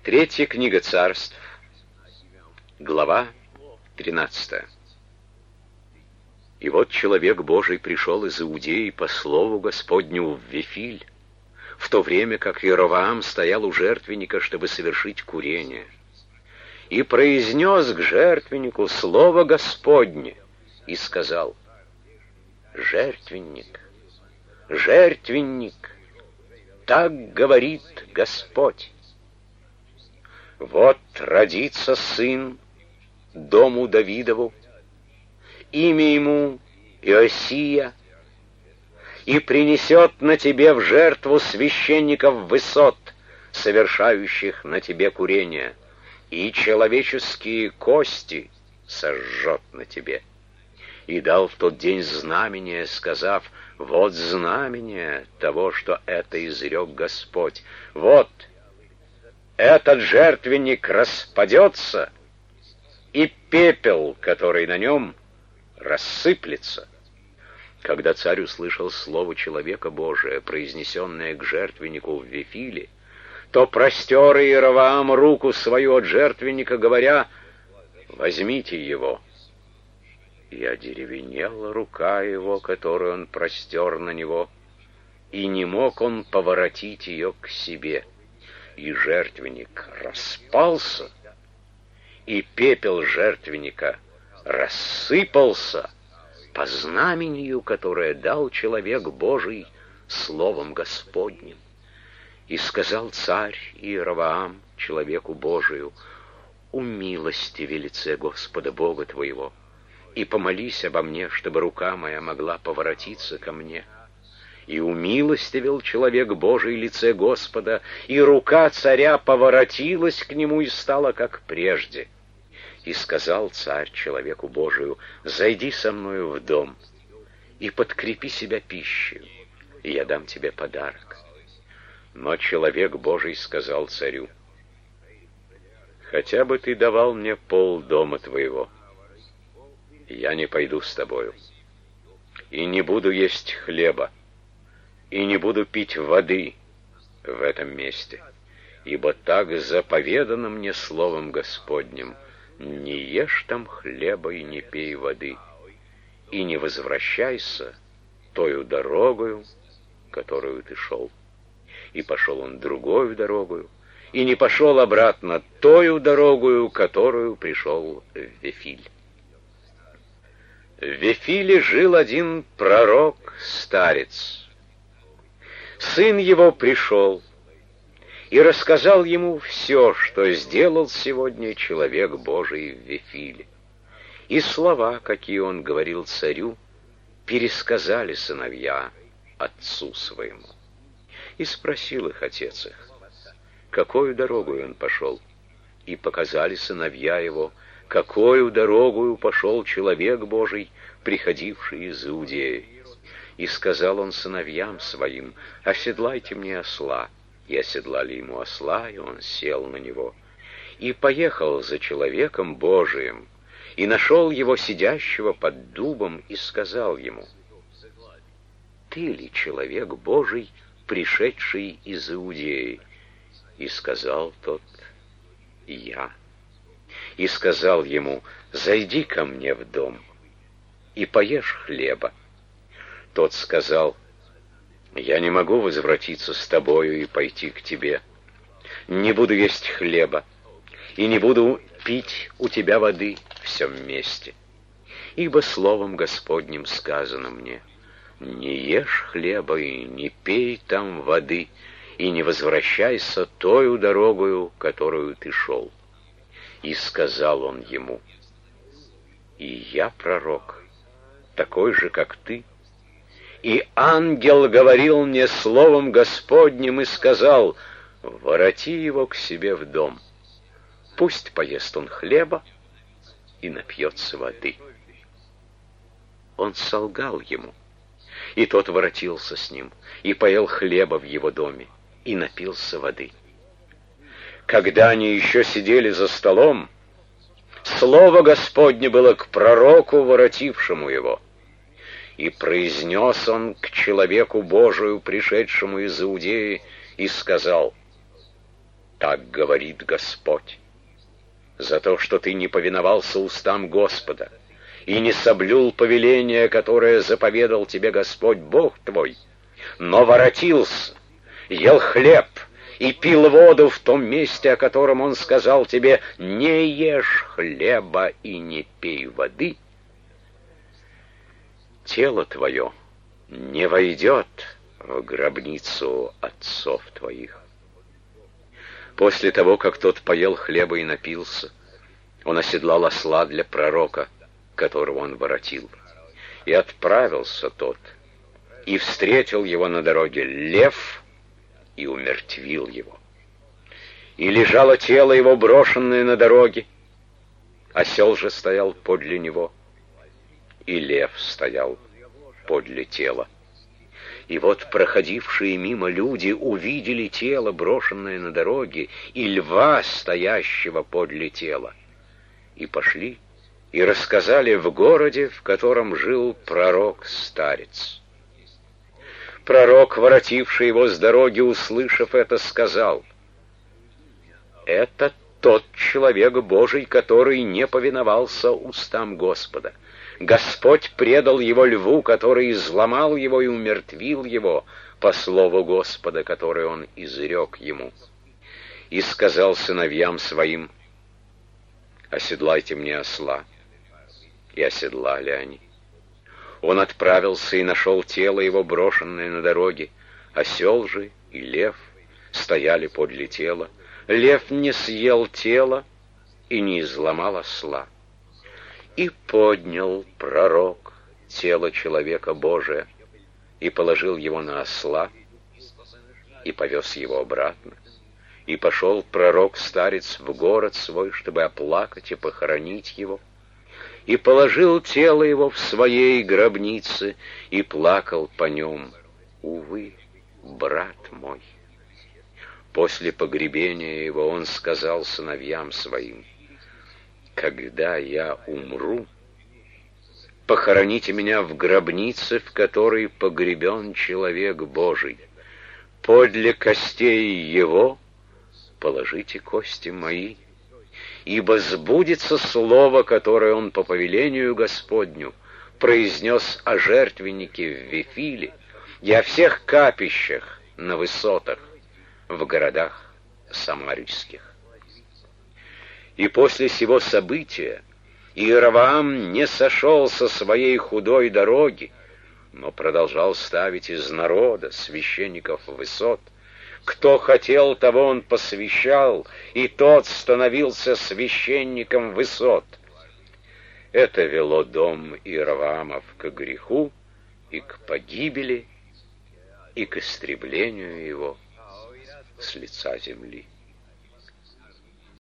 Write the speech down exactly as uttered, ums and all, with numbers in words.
Третья книга Царств, глава тринадцатая. И вот человек Божий пришел из Иудеи по слову Господню в Вифиль, в то время как Иеровоам стоял у жертвенника, чтобы совершить курение, и произнес к жертвеннику слово Господне, и сказал: «Жертвенник, жертвенник, так говорит Господь. Вот родится сын дому Давидову, имя ему Иосия, и принесет на тебе в жертву священников высот, совершающих на тебе курение, и человеческие кости сожжет на тебе». И дал в тот день знамение, сказав: «Вот знамение того, что это изрек Господь. Вот этот жертвенник распадется, и пепел, который на нем, рассыплется». Когда царь услышал слово человека Божия, произнесенное к жертвеннику в Вифиле, то простер Иеровоам руку свою от жертвенника, говоря: «Возьмите его». И одеревенела рука его, которую он простер на него, и не мог он поворотить ее к себе. И жертвенник распался, и пепел жертвенника рассыпался по знамению, которое дал человек Божий словом Господним. И сказал царь Иеровоам человеку Божию: «Умилостиви лице Господа Бога твоего, и помолись обо мне, чтобы рука моя могла поворотиться ко мне». И умилостивил человек Божий лице Господа, и рука царя поворотилась к нему и стала как прежде. И сказал царь человеку Божию: «Зайди со мною в дом и подкрепи себя пищей, и я дам тебе подарок». Но человек Божий сказал царю: «Хотя бы ты давал мне пол дома твоего, я не пойду с тобою, и не буду есть хлеба, и не буду пить воды в этом месте, ибо так заповедано мне словом Господним: не ешь там хлеба и не пей воды, и не возвращайся тою дорогою, которую ты шел». И пошел он другою дорогою, и не пошел обратно тою дорогою, которую пришел в Вифиль. В Вифиле жил один пророк, старец. Сын его пришел и рассказал ему все, что сделал сегодня человек Божий в Вифиле. И слова, какие он говорил царю, пересказали сыновья отцу своему. И спросил их отец их, какою дорогою он пошел. И показали сыновья его, какою дорогою пошел человек Божий, приходивший из Иудеи. И сказал он сыновьям своим: «Оседлайте мне осла». И оседлали ему осла, и он сел на него. И поехал за человеком Божиим, и нашел его сидящего под дубом, и сказал ему: «Ты ли человек Божий, пришедший из Иудеи?» И сказал тот: «Я». И сказал ему: «Зайди ко мне в дом и поешь хлеба». Тот сказал: «Я не могу возвратиться с тобою и пойти к тебе. Не буду есть хлеба и не буду пить у тебя воды в сем месте. Ибо словом Господним сказано мне: не ешь хлеба и не пей там воды, и не возвращайся тою дорогою, которую ты шел». И сказал он ему: «И я пророк, такой же, как ты. И ангел говорил мне словом Господним и сказал: вороти его к себе в дом. Пусть поест он хлеба и напьется воды». Он солгал ему, и тот воротился с ним, и поел хлеба в его доме, и напился воды. Когда они еще сидели за столом, слово Господне было к пророку, воротившему его. И произнес он к человеку Божию, пришедшему из Иудеи, и сказал: Так говорит Господь. За то, что ты не повиновался устам Господа и не соблюл повеление, которое заповедал тебе Господь Бог твой, но воротился, ел хлеб и пил воду в том месте, о котором Он сказал тебе: не ешь хлеба и не пей воды, тело твое не войдет в гробницу отцов твоих. После того, как тот поел хлеба и напился, он оседлал осла для пророка, которого он воротил. И отправился тот, и встретил его на дороге лев, и умертвил его. И лежало тело его, брошенное на дороге, осел же стоял подле него, и лев стоял подле тела. И вот проходившие мимо люди увидели тело, брошенное на дороге, и льва, стоящего подле тела, и пошли, и рассказали в городе, в котором жил пророк-старец. Пророк, воротивший его с дороги, услышав это, сказал: «Это тот человек Божий, который не повиновался устам Господа. Господь предал его льву, который изломал его и умертвил его по слову Господа, которое он изрек ему. И сказал сыновьям своим: оседлайте мне осла. И оседлали они. Он отправился и нашел тело его, брошенное на дороге. Осел же и лев стояли подле тела. Лев не съел тело и не изломал осла. И поднял пророк тело человека Божия, и положил его на осла, и повез его обратно. И пошел пророк-старец в город свой, чтобы оплакать и похоронить его, и положил тело его в своей гробнице, и плакал по нем: увы, брат мой. После погребения его он сказал сыновьям своим: когда я умру, похороните меня в гробнице, в которой погребен человек Божий. Подле костей его положите кости мои, ибо сбудется слово, которое он по повелению Господню произнес о жертвеннике в Вифиле и о всех капищах на высотах в городах самарийских. И после сего события Иеровоам не сошел со своей худой дороги, но продолжал ставить из народа священников высот. Кто хотел, того он посвящал, и тот становился священником высот. Это вело дом Иеровоамов к греху и к погибели, и к истреблению его с лица земли.